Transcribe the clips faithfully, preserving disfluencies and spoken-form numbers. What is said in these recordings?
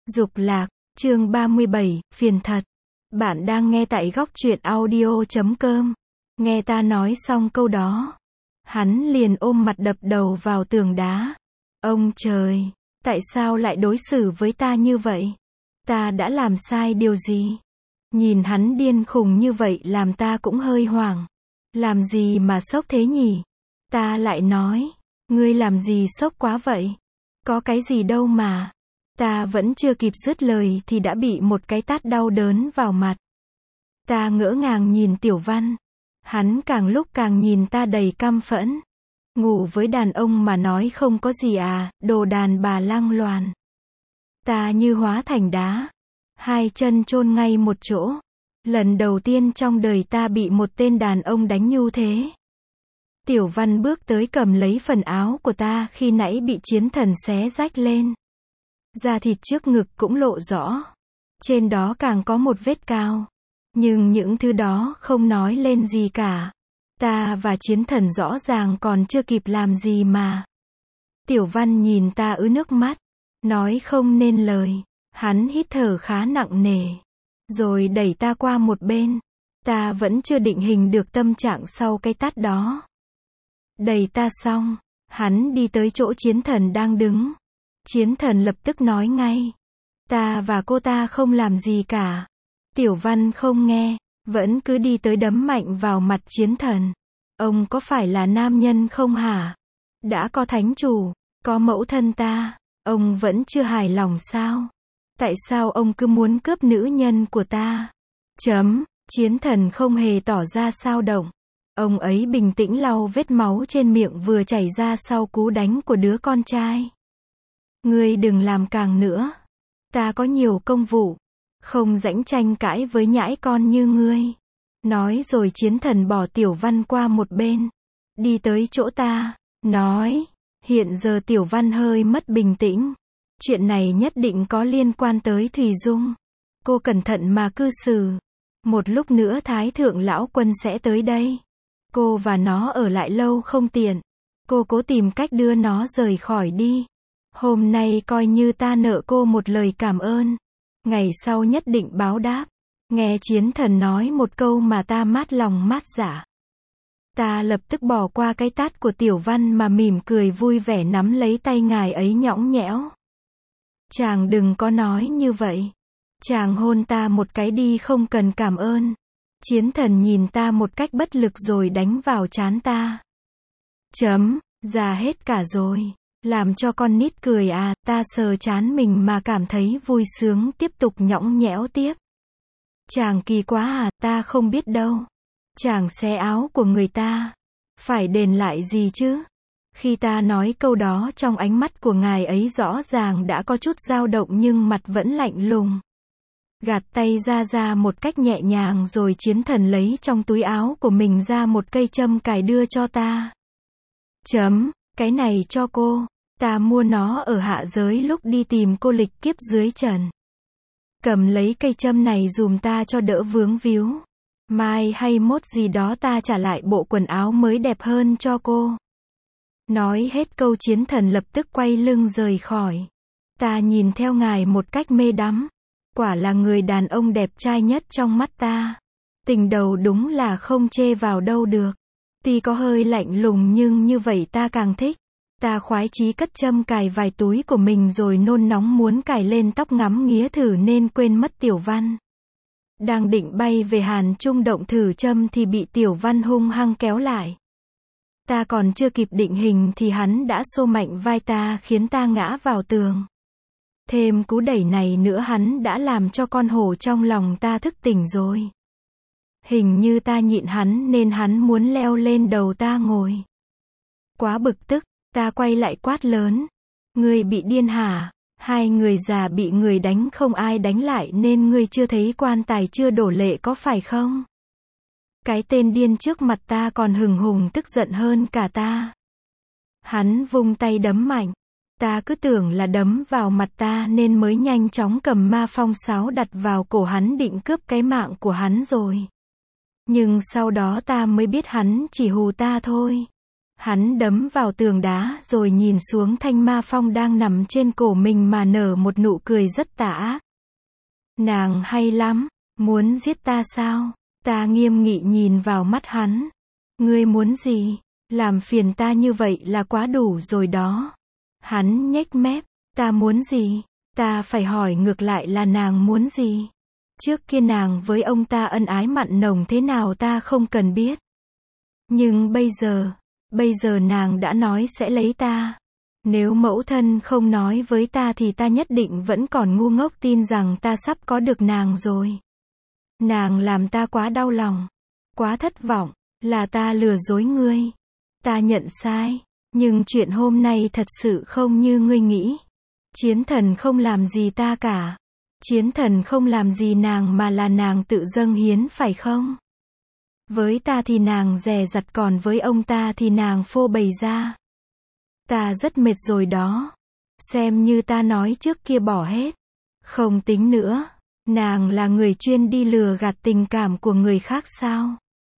Dục lạc, chương ba mươi bảy, phiền thật. Bạn đang nghe tại góc truyện audio chấm com. Nghe ta nói xong câu đó, hắn liền ôm mặt đập đầu vào tường đá. Ông trời, tại sao lại đối xử với ta như vậy? Ta đã làm sai điều gì? Nhìn hắn điên khùng như vậy làm ta cũng hơi hoảng. Làm gì mà sốc thế nhỉ? Ta lại nói, ngươi làm gì sốc quá vậy? Có cái gì đâu mà. Ta vẫn chưa kịp dứt lời thì đã bị một cái tát đau đớn vào mặt. Ta ngỡ ngàng nhìn Tiểu Văn. Hắn càng lúc càng nhìn ta đầy căm phẫn. Ngủ với đàn ông mà nói không có gì à, đồ đàn bà lang loàn. Ta như hóa thành đá. Hai chân chôn ngay một chỗ. Lần đầu tiên trong đời ta bị một tên đàn ông đánh nhu thế. Tiểu Văn bước tới cầm lấy phần áo của ta khi nãy bị chiến thần xé rách lên. Da thịt trước ngực cũng lộ rõ. Trên đó càng có một vết cao. Nhưng những thứ đó không nói lên gì cả. Ta và chiến thần rõ ràng còn chưa kịp làm gì mà. Tiểu Văn nhìn ta ứ nước mắt. Nói không nên lời. Hắn hít thở khá nặng nề. Rồi đẩy ta qua một bên. Ta vẫn chưa định hình được tâm trạng sau cái tát đó. Đẩy ta xong, hắn đi tới chỗ chiến thần đang đứng. Chiến thần lập tức nói ngay. Ta và cô ta không làm gì cả. Tiểu Văn không nghe, vẫn cứ đi tới đấm mạnh vào mặt chiến thần. Ông có phải là nam nhân không hả? Đã có thánh chủ, có mẫu thân ta, ông vẫn chưa hài lòng sao? Tại sao ông cứ muốn cướp nữ nhân của ta? Chấm, chiến thần không hề tỏ ra sao động. Ông ấy bình tĩnh lau vết máu trên miệng vừa chảy ra sau cú đánh của đứa con trai. Ngươi đừng làm càng nữa. Ta có nhiều công vụ. Không rảnh tranh cãi với nhãi con như ngươi. Nói rồi chiến thần bỏ Tiểu Văn qua một bên. Đi tới chỗ ta. Nói. Hiện giờ Tiểu Văn hơi mất bình tĩnh. Chuyện này nhất định có liên quan tới Thùy Dung. Cô cẩn thận mà cư xử. Một lúc nữa Thái Thượng Lão Quân sẽ tới đây. Cô và nó ở lại lâu không tiện. Cô cố tìm cách đưa nó rời khỏi đi. Hôm nay coi như ta nợ cô một lời cảm ơn. Ngày sau nhất định báo đáp. Nghe chiến thần nói một câu mà ta mát lòng mát dạ. Ta lập tức bỏ qua cái tát của Tiểu Văn mà mỉm cười vui vẻ nắm lấy tay ngài ấy nhõng nhẽo. Chàng đừng có nói như vậy. Chàng hôn ta một cái đi không cần cảm ơn. Chiến thần nhìn ta một cách bất lực rồi đánh vào trán ta. Chấm, già hết cả rồi. Làm cho con nít cười à, ta sờ trán mình mà cảm thấy vui sướng tiếp tục nhõng nhẽo tiếp. Chàng kỳ quá à, ta không biết đâu. Chàng xé áo của người ta. Phải đền lại gì chứ? Khi ta nói câu đó trong ánh mắt của ngài ấy rõ ràng đã có chút dao động nhưng mặt vẫn lạnh lùng. Gạt tay ra ra một cách nhẹ nhàng rồi chiến thần lấy trong túi áo của mình ra một cây châm cài đưa cho ta. Chấm, cái này cho cô. Ta mua nó ở hạ giới lúc đi tìm cô lịch kiếp dưới trần. Cầm lấy cây châm này dùm ta cho đỡ vướng víu. Mai hay mốt gì đó ta trả lại bộ quần áo mới đẹp hơn cho cô. Nói hết câu chiến thần lập tức quay lưng rời khỏi. Ta nhìn theo ngài một cách mê đắm. Quả là người đàn ông đẹp trai nhất trong mắt ta. Tình đầu đúng là không chê vào đâu được. Tuy có hơi lạnh lùng nhưng như vậy ta càng thích. Ta khoái chí cất châm cài vài túi của mình rồi nôn nóng muốn cài lên tóc ngắm nghía thử nên quên mất Tiểu Văn. Đang định bay về Hàn Trung động thử châm thì bị Tiểu Văn hung hăng kéo lại. Ta còn chưa kịp định hình thì hắn đã xô mạnh vai ta khiến ta ngã vào tường. Thêm cú đẩy này nữa hắn đã làm cho con hổ trong lòng ta thức tỉnh rồi. Hình như ta nhịn hắn nên hắn muốn leo lên đầu ta ngồi. Quá bực tức, ta quay lại quát lớn. Ngươi bị điên hả? Hai người già bị người đánh không ai đánh lại nên ngươi chưa thấy quan tài chưa đổ lệ có phải không? Cái tên điên trước mặt ta còn hừng hùng tức giận hơn cả ta. Hắn vung tay đấm mạnh. Ta cứ tưởng là đấm vào mặt ta nên mới nhanh chóng cầm ma phong sáo đặt vào cổ hắn định cướp cái mạng của hắn rồi. Nhưng sau đó ta mới biết hắn chỉ hù ta thôi. Hắn đấm vào tường đá rồi nhìn xuống Thanh Ma Phong đang nằm trên cổ mình mà nở một nụ cười rất tà ác. Nàng hay lắm, muốn giết ta sao? Ta nghiêm nghị nhìn vào mắt hắn. Ngươi muốn gì? Làm phiền ta như vậy là quá đủ rồi đó. Hắn nhếch mép, ta muốn gì? Ta phải hỏi ngược lại là nàng muốn gì? Trước kia nàng với ông ta ân ái mặn nồng thế nào ta không cần biết. Nhưng bây giờ, bây giờ nàng đã nói sẽ lấy ta. Nếu mẫu thân không nói với ta thì ta nhất định vẫn còn ngu ngốc tin rằng ta sắp có được nàng rồi. Nàng làm ta quá đau lòng, quá thất vọng, là ta lừa dối ngươi. Ta nhận sai, nhưng chuyện hôm nay thật sự không như ngươi nghĩ. Chiến thần không làm gì ta cả. Chiến thần không làm gì nàng mà là nàng tự dâng hiến phải không? Với ta thì nàng dè dặt còn với ông ta thì nàng phô bày ra. Ta rất mệt rồi đó. Xem như ta nói trước kia bỏ hết. Không tính nữa. Nàng là người chuyên đi lừa gạt tình cảm của người khác sao?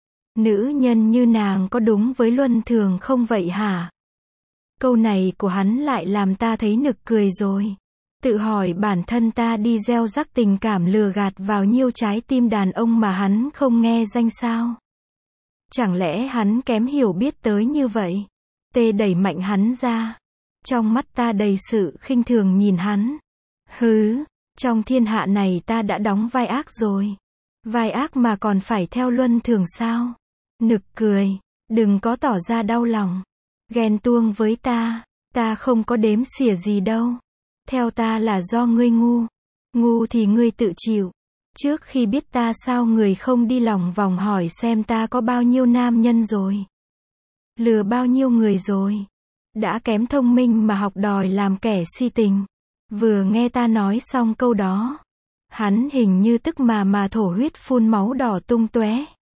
Nữ nhân như nàng có đúng với luân thường không vậy hả? Câu này của hắn lại làm ta thấy nực cười rồi. Tự hỏi bản thân ta đi gieo rắc tình cảm lừa gạt vào nhiêu trái tim đàn ông mà hắn không nghe danh sao? Chẳng lẽ hắn kém hiểu biết tới như vậy? Tê đẩy mạnh hắn ra. Trong mắt ta đầy sự khinh thường nhìn hắn. Hứ, trong thiên hạ này ta đã đóng vai ác rồi. Vai ác mà còn phải theo luân thường sao? Nực cười, đừng có tỏ ra đau lòng. Ghen tuông với ta, ta không có đếm xỉa gì đâu. Theo ta là do ngươi ngu. Ngu thì ngươi tự chịu. Trước khi biết ta sao người không đi lòng vòng hỏi xem ta có bao nhiêu nam nhân rồi. Lừa bao nhiêu người rồi. Đã kém thông minh mà học đòi làm kẻ si tình. Vừa nghe ta nói xong câu đó. Hắn hình như tức mà mà thổ huyết phun máu đỏ tung tóe.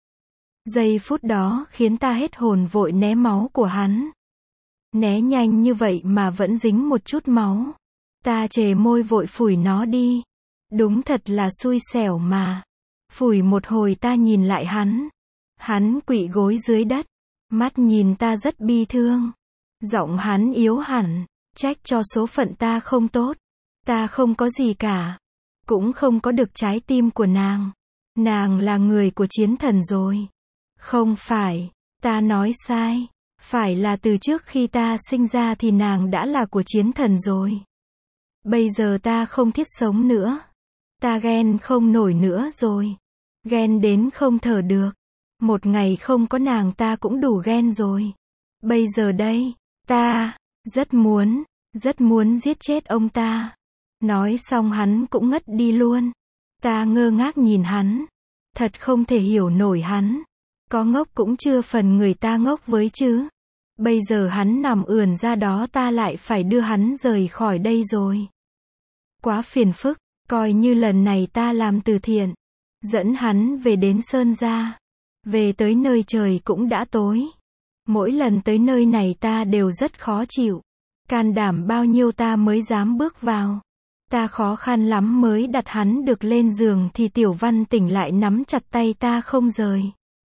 Giây phút đó khiến ta hết hồn vội né máu của hắn. Né nhanh như vậy mà vẫn dính một chút máu. Ta chề môi vội phủi nó đi. Đúng thật là xui xẻo mà. Phủi một hồi ta nhìn lại hắn. Hắn quỵ gối dưới đất. Mắt nhìn ta rất bi thương. Giọng hắn yếu hẳn. Trách cho số phận ta không tốt. Ta không có gì cả. Cũng không có được trái tim của nàng. Nàng là người của chiến thần rồi. Không phải. Ta nói sai. Phải là từ trước khi ta sinh ra thì nàng đã là của chiến thần rồi. Bây giờ ta không thiết sống nữa. Ta ghen không nổi nữa rồi. Ghen đến không thở được. Một ngày không có nàng ta cũng đủ ghen rồi. Bây giờ đây, ta rất muốn, rất muốn giết chết ông ta. Nói xong hắn cũng ngất đi luôn. Ta ngơ ngác nhìn hắn. Thật không thể hiểu nổi hắn. Có ngốc cũng chưa phần người ta ngốc với chứ. Bây giờ hắn nằm ườn ra đó ta lại phải đưa hắn rời khỏi đây rồi. Quá phiền phức, coi như lần này ta làm từ thiện. Dẫn hắn về đến Sơn Gia. Về tới nơi trời cũng đã tối. Mỗi lần tới nơi này ta đều rất khó chịu. Can đảm bao nhiêu ta mới dám bước vào. Ta khó khăn lắm mới đặt hắn được lên giường thì Tiểu Văn tỉnh lại nắm chặt tay ta không rời.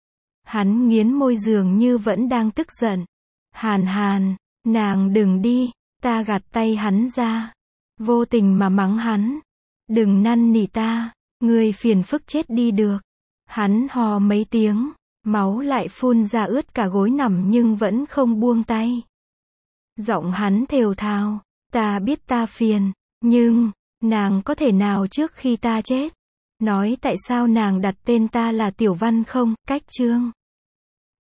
Hắn nghiến môi dường như vẫn đang tức giận. Hàn Hàn, nàng đừng đi, ta gạt tay hắn ra. Vô tình mà mắng hắn. Đừng năn nỉ ta, ngươi phiền phức chết đi được. Hắn hò mấy tiếng, máu lại phun ra ướt cả gối nằm nhưng vẫn không buông tay. Giọng hắn thều thào, ta biết ta phiền, nhưng, nàng có thể nào trước khi ta chết, nói tại sao nàng đặt tên ta là Tiểu Văn không, cách chương.